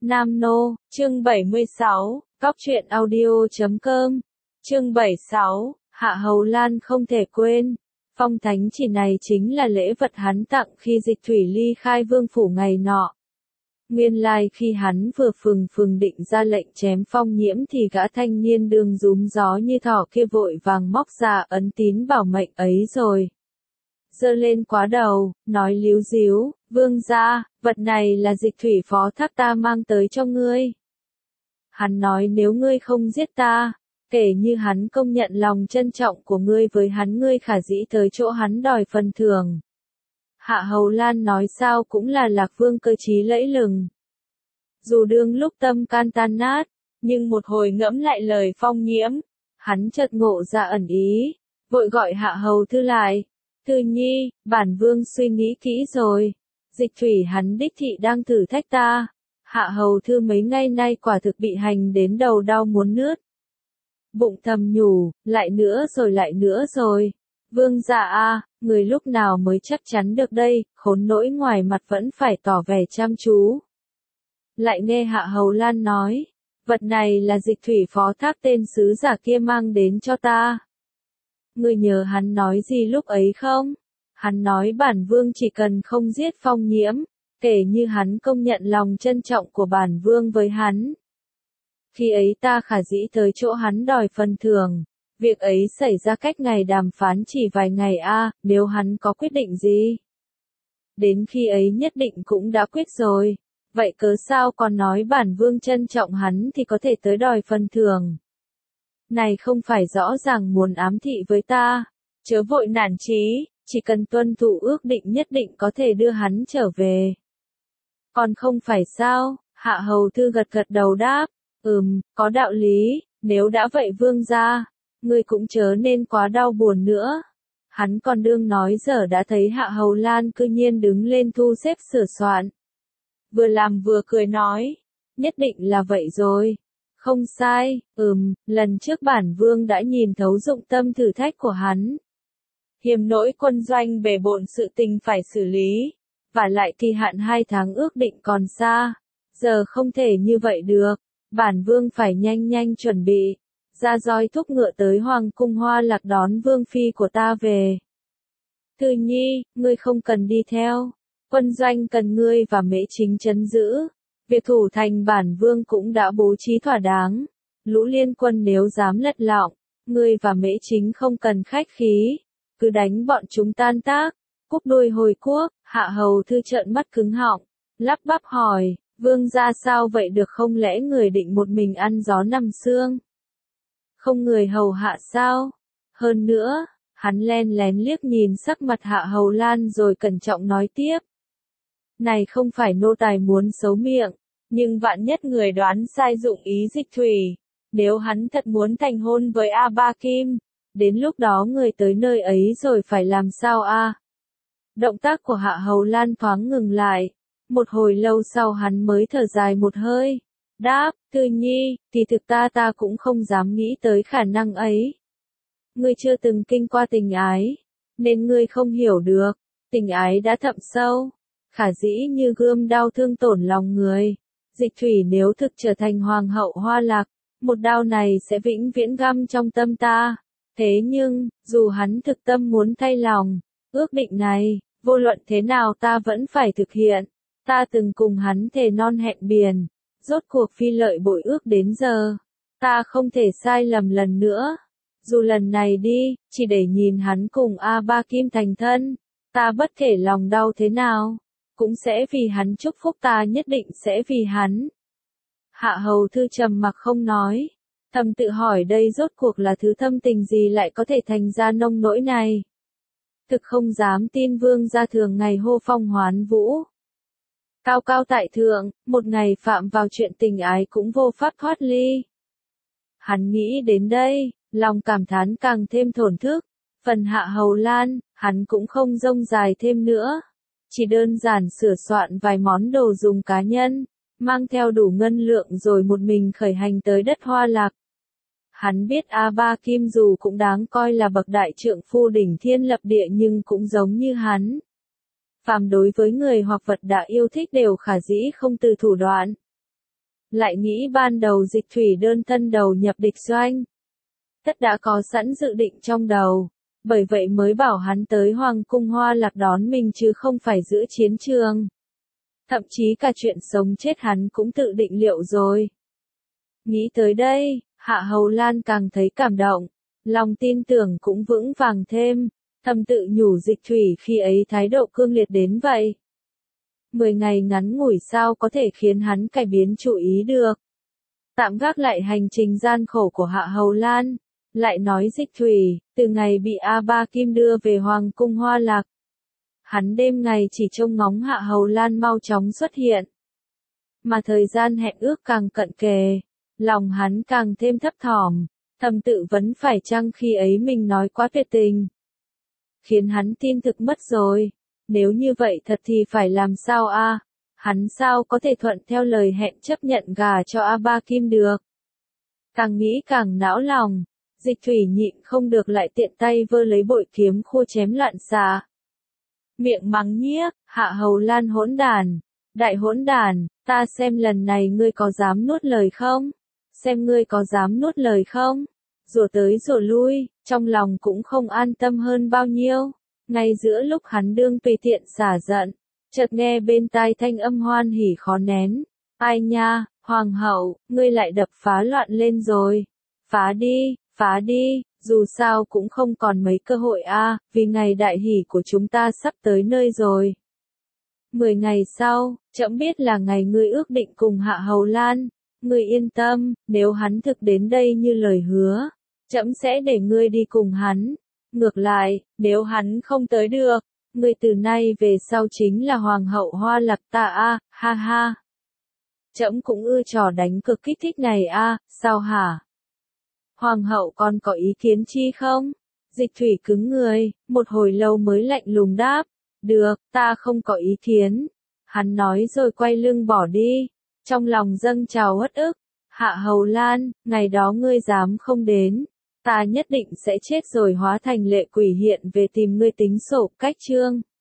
Nam Nô, chương 76, Góc truyện audio.com, chương 76, Hạ Hầu Lan không thể quên. Phong thánh chỉ này chính là lễ vật hắn tặng khi Dịch Thủy ly khai vương phủ ngày nọ. Nguyên lai khi hắn vừa phừng định ra lệnh chém Phong Nhiễm thì gã thanh niên đường rúm gió như thỏ kia vội vàng móc ra ấn tín bảo mệnh ấy rồi. Giơ lên quá đầu, nói líu díu, vương gia, vật này là Dịch Thủy phó thác ta mang tới cho ngươi. Hắn nói nếu ngươi không giết ta, kể như hắn công nhận lòng trân trọng của ngươi với hắn, ngươi khả dĩ tới chỗ hắn đòi phần thưởng. Hạ Hầu Lan nói sao cũng là Lạc Vương cơ trí lẫy lừng. Dù đương lúc tâm can tan nát, nhưng một hồi ngẫm lại lời Phong Nhiễm, hắn chợt ngộ ra ẩn ý, vội gọi Hạ Hầu Thư lại. Thư nhi, bản vương suy nghĩ kỹ rồi. Dịch Thủy hắn đích thị đang thử thách ta. Hạ Hầu Thư mấy ngày nay quả thực bị hành đến đầu đau muốn nứt. Bụng thầm nhủ, lại nữa rồi. Vương gia a, người lúc nào mới chắc chắn được đây, khốn nỗi ngoài mặt vẫn phải tỏ vẻ chăm chú. Lại nghe Hạ Hầu Lan nói, vật này là Dịch Thủy phó thác tên sứ giả kia mang đến cho ta. Ngươi nhớ hắn nói gì lúc ấy không? Hắn nói bản vương chỉ cần không giết Phong Nhiễm, kể như hắn công nhận lòng trân trọng của bản vương với hắn. Khi ấy ta khả dĩ tới chỗ hắn đòi phần thưởng. Việc ấy xảy ra cách ngày đàm phán chỉ vài ngày nếu hắn có quyết định gì? Đến khi ấy nhất định cũng đã quyết rồi. Vậy cớ sao còn nói bản vương trân trọng hắn thì có thể tới đòi phần thưởng? Này không phải rõ ràng muốn ám thị với ta, chớ vội nản chí, chỉ cần tuân thủ ước định nhất định có thể đưa hắn trở về. Còn không phải sao? Hạ Hầu Thư gật đầu đáp, có đạo lý, nếu đã vậy vương gia, ngươi cũng chớ nên quá đau buồn nữa. Hắn còn đương nói giờ đã thấy Hạ Hầu Lan cư nhiên đứng lên thu xếp sửa soạn. Vừa làm vừa cười nói, nhất định là vậy rồi. Không sai, lần trước bản vương đã nhìn thấu dụng tâm thử thách của hắn. Hiềm nỗi quân doanh bề bộn sự tình phải xử lý, và lại kỳ hạn 2 tháng ước định còn xa, giờ không thể như vậy được, bản vương phải nhanh chuẩn bị, ra roi thúc ngựa tới Hoàng cung Hoa Lạc đón vương phi của ta về. Thư nhi, ngươi không cần đi theo, quân doanh cần ngươi và Mễ Chính trấn giữ. Việc thủ thành bản vương cũng đã bố trí thỏa đáng. Lũ liên quân nếu dám lật lọng, ngươi và Mễ Chính không cần khách khí, cứ đánh bọn chúng tan tác. Cúp đuôi hồi quốc, Hạ Hầu Thư trợn mắt cứng họng, lắp bắp hỏi, vương gia sao vậy được, không lẽ người định một mình ăn gió nằm sương? Không người hầu hạ sao? Hơn nữa, hắn len lén liếc nhìn sắc mặt Hạ Hầu Lan rồi cẩn trọng nói tiếp. Này không phải nô tài muốn xấu miệng, nhưng vạn nhất người đoán sai dụng ý Dịch Thủy, nếu hắn thật muốn thành hôn với A Ba Kim, đến lúc đó người tới nơi ấy rồi phải làm sao a? Động tác của Hạ Hầu Lan thoáng ngừng lại, một hồi lâu sau hắn mới thở dài một hơi, đáp, Thư nhi, thì thực ta cũng không dám nghĩ tới khả năng ấy. Ngươi chưa từng kinh qua tình ái, nên ngươi không hiểu được, tình ái đã thậm sâu, khả dĩ như gươm đao thương tổn lòng người. Dịch Thủy nếu thực trở thành Hoàng hậu Hoa Lạc, một đao này sẽ vĩnh viễn găm trong tâm ta. Thế nhưng, dù hắn thực tâm muốn thay lòng, ước định này, vô luận thế nào ta vẫn phải thực hiện. Ta từng cùng hắn thề non hẹn biển, rốt cuộc phi lợi bội ước đến giờ. Ta không thể sai lầm lần nữa. Dù lần này đi, chỉ để nhìn hắn cùng A Ba Kim thành thân, ta bất kể lòng đau thế nào, cũng sẽ vì hắn chúc phúc, ta nhất định sẽ vì hắn. Hạ Hầu Thư trầm mặc không nói, thầm tự hỏi đây rốt cuộc là thứ thâm tình gì lại có thể thành ra nông nỗi này. Thực không dám tin vương gia thường ngày hô phong hoán vũ. Cao cao tại thượng, một ngày phạm vào chuyện tình ái cũng vô pháp thoát ly. Hắn nghĩ đến đây, lòng cảm thán càng thêm thổn thức. Phần Hạ Hầu Lan, hắn cũng không rông dài thêm nữa. Chỉ đơn giản sửa soạn vài món đồ dùng cá nhân, mang theo đủ ngân lượng rồi một mình khởi hành tới đất Hoa Lạc. Hắn biết A Ba Kim dù cũng đáng coi là bậc đại trượng phu đỉnh thiên lập địa nhưng cũng giống như hắn. Phàm đối với người hoặc vật đã yêu thích đều khả dĩ không từ thủ đoạn. lại nghĩ ban đầu Dịch Thủy đơn thân đầu nhập địch doanh. Tất đã có sẵn dự định trong đầu, bởi vậy mới bảo hắn tới Hoàng cung Hoa Lạc đón mình chứ không phải giữa chiến trường. Thậm chí cả chuyện sống chết hắn cũng tự định liệu rồi. Nghĩ tới đây, Hạ Hầu Lan càng thấy cảm động, lòng tin tưởng cũng vững vàng thêm, thầm tự nhủ Dịch Thủy khi ấy thái độ cương liệt đến vậy. 10 ngày ngắn ngủi sao có thể khiến hắn cải biến chủ ý được. Tạm gác lại hành trình gian khổ của Hạ Hầu Lan, lại nói Dịch Thủy, từ ngày bị A Ba Kim đưa về Hoàng cung Hoa Lạc, hắn đêm ngày chỉ trông ngóng Hạ Hầu Lan mau chóng xuất hiện. Mà thời gian hẹn ước càng cận kề, lòng hắn càng thêm thấp thỏm, thầm tự vấn phải chăng khi ấy mình nói quá tuyệt tình. Khiến hắn tin thực mất rồi, nếu như vậy thật thì phải làm sao a? Hắn sao có thể thuận theo lời hẹn chấp nhận gả cho A Ba Kim được. Càng nghĩ càng não lòng, Dịch Thủy nhịn không được lại tiện tay vơ lấy bội kiếm khua chém loạn xạ. Miệng mắng nhiếc, Hạ Hầu Lan hỗn đàn, đại hỗn đàn, ta xem lần này ngươi có dám nuốt lời không? Xem ngươi có dám nuốt lời không? Rủa tới rủa lui, trong lòng cũng không an tâm hơn bao nhiêu. Ngay giữa lúc hắn đương tùy tiện xả giận, chợt nghe bên tai thanh âm hoan hỉ khó nén. Ai nha, Hoàng hậu, ngươi lại đập phá loạn lên rồi. Phá đi, dù sao cũng không còn mấy cơ hội a, vì ngày đại hỷ của chúng ta sắp tới nơi rồi. 10 ngày sau, trẫm biết là ngày ngươi ước định cùng Hạ Hầu Lan, ngươi yên tâm, nếu hắn thực đến đây như lời hứa, trẫm sẽ để ngươi đi cùng hắn. Ngược lại, nếu hắn không tới được, ngươi từ nay về sau chính là Hoàng hậu Hoa Lạc ta a, ha ha. Trẫm cũng ưa trò đánh cực kích thích này a, sao hả? Hoàng hậu còn có ý kiến chi không? Dịch Thủy cứng người, một hồi lâu mới lạnh lùng đáp. Được, ta không có ý kiến. Hắn nói rồi quay lưng bỏ đi. Trong lòng dâng trào uất ức. Hạ Hầu Lan, ngày đó ngươi dám không đến. Ta nhất định sẽ chết rồi hóa thành lệ quỷ hiện về tìm ngươi tính sổ cách chương.